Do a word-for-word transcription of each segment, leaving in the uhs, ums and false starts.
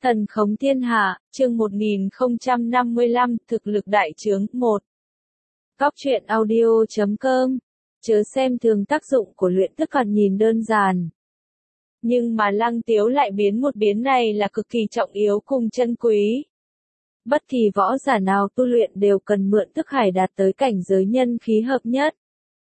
Thần khống thiên hạ, chương một nghìn không trăm năm mươi lăm, thực lực đại trướng, một. Góc truyện audio chấm com. Chớ xem thường tác dụng của luyện tức còn nhìn đơn giản. Nhưng mà Lăng Tiếu lại biến một biến này là cực kỳ trọng yếu cùng chân quý. Bất kỳ võ giả nào tu luyện đều cần mượn tức hải đạt tới cảnh giới nhân khí hợp nhất.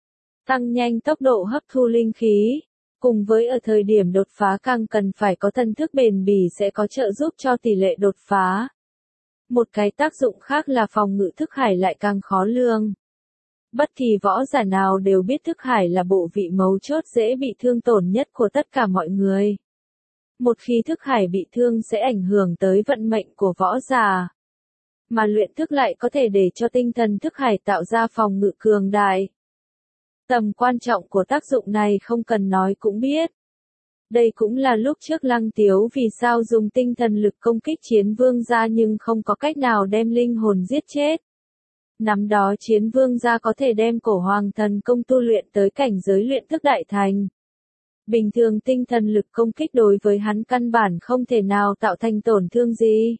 Tăng nhanh tốc độ hấp thu linh khí. Cùng với ở thời điểm đột phá càng cần phải có thân thức bền bỉ sẽ có trợ giúp cho tỷ lệ đột phá. Một cái tác dụng khác là phòng ngự thức hải lại càng khó lường. Bất kỳ võ giả nào đều biết thức hải là bộ vị mấu chốt dễ bị thương tổn nhất của tất cả mọi người. Một khi thức hải bị thương sẽ ảnh hưởng tới vận mệnh của võ giả. Mà luyện thức lại có thể để cho tinh thần thức hải tạo ra phòng ngự cường đại. Tầm quan trọng của tác dụng này không cần nói cũng biết. Đây cũng là lúc trước Lăng Tiếu vì sao dùng tinh thần lực công kích Chiến Vương gia nhưng không có cách nào đem linh hồn giết chết. Năm đó Chiến Vương gia có thể đem Cổ Hoàng Thần Công tu luyện tới cảnh giới luyện thức đại thành. Bình thường tinh thần lực công kích đối với hắn căn bản không thể nào tạo thành tổn thương gì.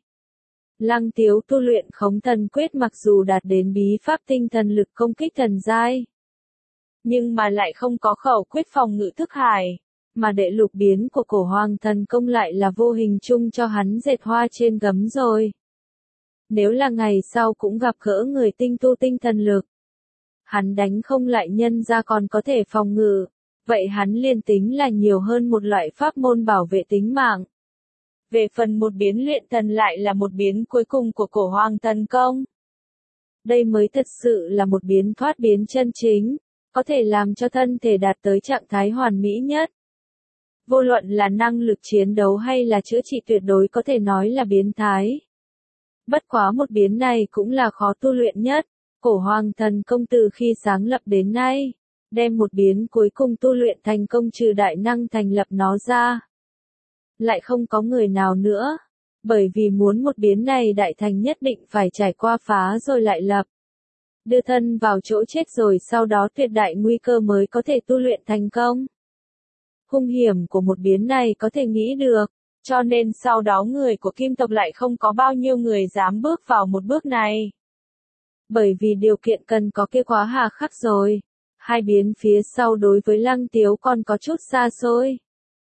Lăng Tiếu tu luyện Khống Thần Quyết mặc dù đạt đến bí pháp tinh thần lực công kích thần giai, nhưng mà lại không có khẩu quyết phòng ngự thức hải, mà đệ lục biến của Cổ Hoàng Thần Công lại là vô hình chung cho hắn dệt hoa trên gấm rồi. Nếu là ngày sau cũng gặp gỡ người tinh tu tinh thần lực, hắn đánh không lại nhân ra còn có thể phòng ngự, vậy hắn liền tính là nhiều hơn một loại pháp môn bảo vệ tính mạng. Về phần một biến luyện thần lại là một biến cuối cùng của Cổ Hoàng Thần Công. Đây mới thật sự là một biến thoát biến chân chính, có thể làm cho thân thể đạt tới trạng thái hoàn mỹ nhất. Vô luận là năng lực chiến đấu hay là chữa trị tuyệt đối có thể nói là biến thái. Bất quá một biến này cũng là khó tu luyện nhất, Cổ Hoàng Thần Công từ khi sáng lập đến nay, đem một biến cuối cùng tu luyện thành công trừ đại năng thành lập nó ra. Lại không có người nào nữa, bởi vì muốn một biến này đại thành nhất định phải trải qua phá rồi lại lập. Đưa thân vào chỗ chết rồi sau đó tuyệt đại nguy cơ mới có thể tu luyện thành công. Hung hiểm của một biến này có thể nghĩ được, cho nên sau đó người của Kim tộc lại không có bao nhiêu người dám bước vào một bước này. Bởi vì điều kiện cần có kia quá hà khắc rồi, hai biến phía sau đối với Lăng Tiếu còn có chút xa xôi.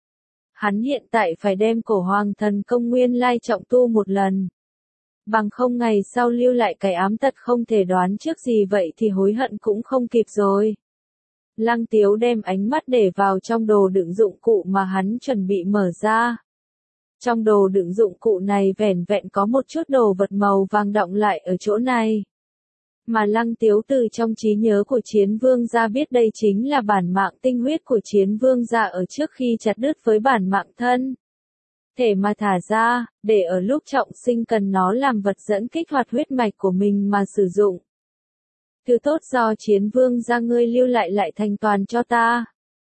Hắn hiện tại phải đem Cổ Hoàng Thần Công nguyên lai trọng tu một lần. Bằng không ngày sau lưu lại cái ám tật không thể đoán trước gì vậy thì hối hận cũng không kịp rồi. Lăng Tiếu đem ánh mắt để vào trong đồ đựng dụng cụ mà hắn chuẩn bị mở ra. Trong đồ đựng dụng cụ này vẻn vẹn có một chút đồ vật màu vàng đọng lại ở chỗ này. Mà Lăng Tiếu từ trong trí nhớ của Chiến Vương gia biết đây chính là bản mạng tinh huyết của Chiến Vương gia ở trước khi chặt đứt với bản mạng thân. Thể mà thả ra, để ở lúc trọng sinh cần nó làm vật dẫn kích hoạt huyết mạch của mình mà sử dụng. Thứ tốt do Chiến Vương gia ngươi lưu lại lại thành toàn cho ta.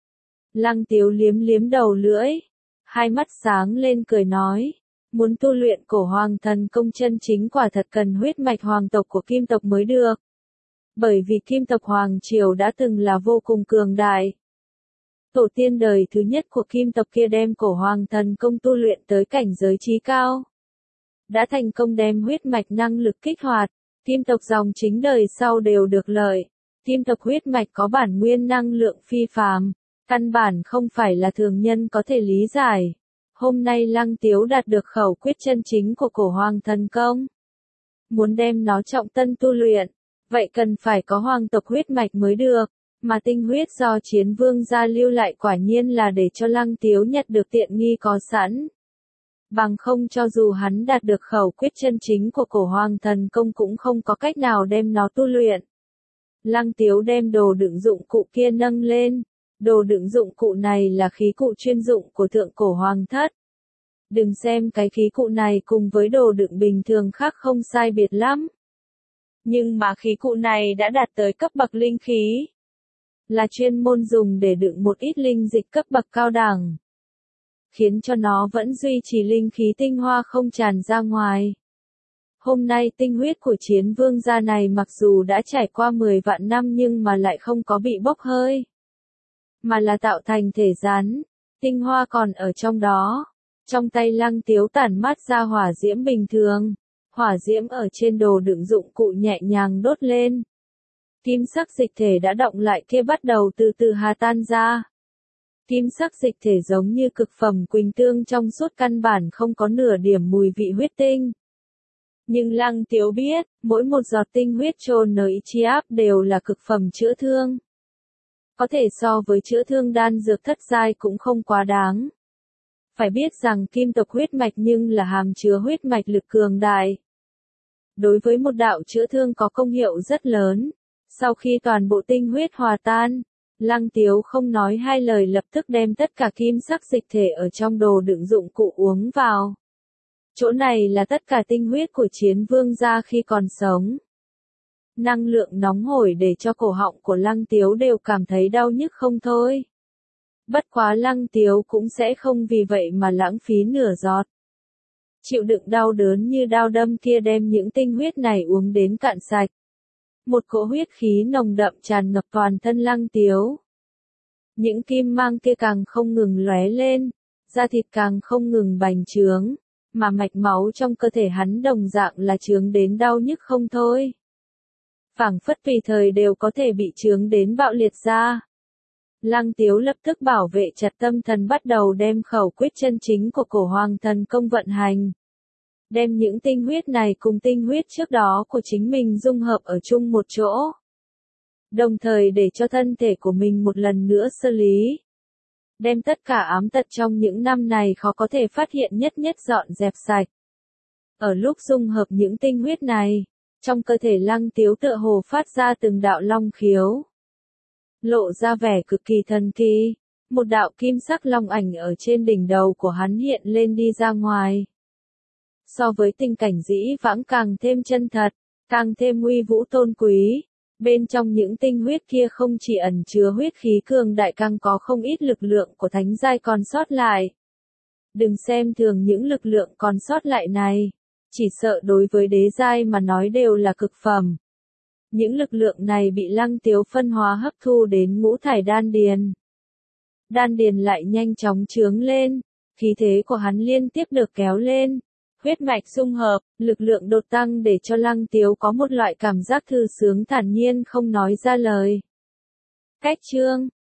Lăng Tiếu liếm liếm đầu lưỡi, hai mắt sáng lên cười nói, muốn tu luyện Cổ Hoàng Thần Công chân chính quả thật cần huyết mạch hoàng tộc của Kim tộc mới được. Bởi vì Kim tộc Hoàng Triều đã từng là vô cùng cường đại. Tổ tiên đời thứ nhất của Kim tộc kia đem Cổ Hoàng Thần Công tu luyện tới cảnh giới chí cao. Đã thành công đem huyết mạch năng lực kích hoạt, Kim tộc dòng chính đời sau đều được lợi. Kim tộc huyết mạch có bản nguyên năng lượng phi phàm, căn bản không phải là thường nhân có thể lý giải. Hôm nay Lăng Tiếu đạt được khẩu quyết chân chính của Cổ Hoàng Thần Công. Muốn đem nó trọng tân tu luyện, vậy cần phải có hoàng tộc huyết mạch mới được. Mà tinh huyết do Chiến Vương gia lưu lại quả nhiên là để cho Lăng Tiếu nhặt được tiện nghi có sẵn. Bằng không cho dù hắn đạt được khẩu quyết chân chính của Cổ Hoàng Thần Công cũng không có cách nào đem nó tu luyện. Lăng Tiếu đem đồ đựng dụng cụ kia nâng lên. Đồ đựng dụng cụ này là khí cụ chuyên dụng của Thượng Cổ Hoàng Thất. Đừng xem cái khí cụ này cùng với đồ đựng bình thường khác không sai biệt lắm. Nhưng mà khí cụ này đã đạt tới cấp bậc linh khí. Là chuyên môn dùng để đựng một ít linh dịch cấp bậc cao đẳng. Khiến cho nó vẫn duy trì linh khí tinh hoa không tràn ra ngoài. Hôm nay tinh huyết của Chiến Vương gia này mặc dù đã trải qua mười vạn năm nhưng mà lại không có bị bốc hơi. Mà là tạo thành thể rắn, tinh hoa còn ở trong đó. Trong tay Lăng Tiếu tản mát ra hỏa diễm bình thường. Hỏa diễm ở trên đồ đựng dụng cụ nhẹ nhàng đốt lên. Kim sắc dịch thể đã động lại kia bắt đầu từ từ hòa tan ra. Kim sắc dịch thể giống như cực phẩm quỳnh tương trong suốt, căn bản không có nửa điểm mùi vị huyết tinh. Nhưng Lăng Tiếu biết, mỗi một giọt tinh huyết chôn ở chi áp đều là cực phẩm chữa thương. Có thể so với chữa thương đan dược thất giai cũng không quá đáng. Phải biết rằng kim tộc huyết mạch nhưng là hàm chứa huyết mạch lực cường đại. Đối với một đạo chữa thương có công hiệu rất lớn. Sau khi toàn bộ tinh huyết hòa tan, Lăng Tiếu không nói hai lời lập tức đem tất cả kim sắc dịch thể ở trong đồ đựng dụng cụ uống vào. Chỗ này là tất cả tinh huyết của Chiến Vương gia khi còn sống. Năng lượng nóng hổi để cho cổ họng của Lăng Tiếu đều cảm thấy đau nhức không thôi. Bất quá Lăng Tiếu cũng sẽ không vì vậy mà lãng phí nửa giọt. Chịu đựng đau đớn như đao đâm kia đem những tinh huyết này uống đến cạn sạch. Một cỗ huyết khí nồng đậm tràn ngập toàn thân Lăng Tiếu. Những kim mang kia càng không ngừng lóe lên, da thịt càng không ngừng bành trướng, mà mạch máu trong cơ thể hắn đồng dạng là trướng đến đau nhức không thôi. Phảng phất tùy thời đều có thể bị trướng đến bạo liệt ra. Lăng Tiếu lập tức bảo vệ chặt tâm thần, bắt đầu đem khẩu quyết chân chính của cổ hoàng thần công vận hành. Đem những tinh huyết này cùng tinh huyết trước đó của chính mình dung hợp ở chung một chỗ. Đồng thời để cho thân thể của mình một lần nữa xử lý. Đem tất cả ám tật trong những năm này khó có thể phát hiện nhất nhất dọn dẹp sạch. Ở lúc dung hợp những tinh huyết này, trong cơ thể Lăng Tiếu tựa hồ phát ra từng đạo long khiếu. Lộ ra vẻ cực kỳ thần kỳ, một đạo kim sắc long ảnh ở trên đỉnh đầu của hắn hiện lên đi ra ngoài. So với tình cảnh dĩ vãng càng thêm chân thật, càng thêm uy vũ tôn quý, bên trong những tinh huyết kia không chỉ ẩn chứa huyết khí cường đại, càng có không ít lực lượng của thánh giai còn sót lại. Đừng xem thường những lực lượng còn sót lại này, chỉ sợ đối với đế giai mà nói đều là cực phẩm. Những lực lượng này bị Lăng Tiếu phân hóa hấp thu đến ngũ thải đan điền. Đan điền lại nhanh chóng trướng lên, khí thế của hắn liên tiếp được kéo lên. Huyết mạch dung hợp, lực lượng đột tăng để cho Lăng Tiếu có một loại cảm giác thư sướng thản nhiên không nói ra lời. Cách chương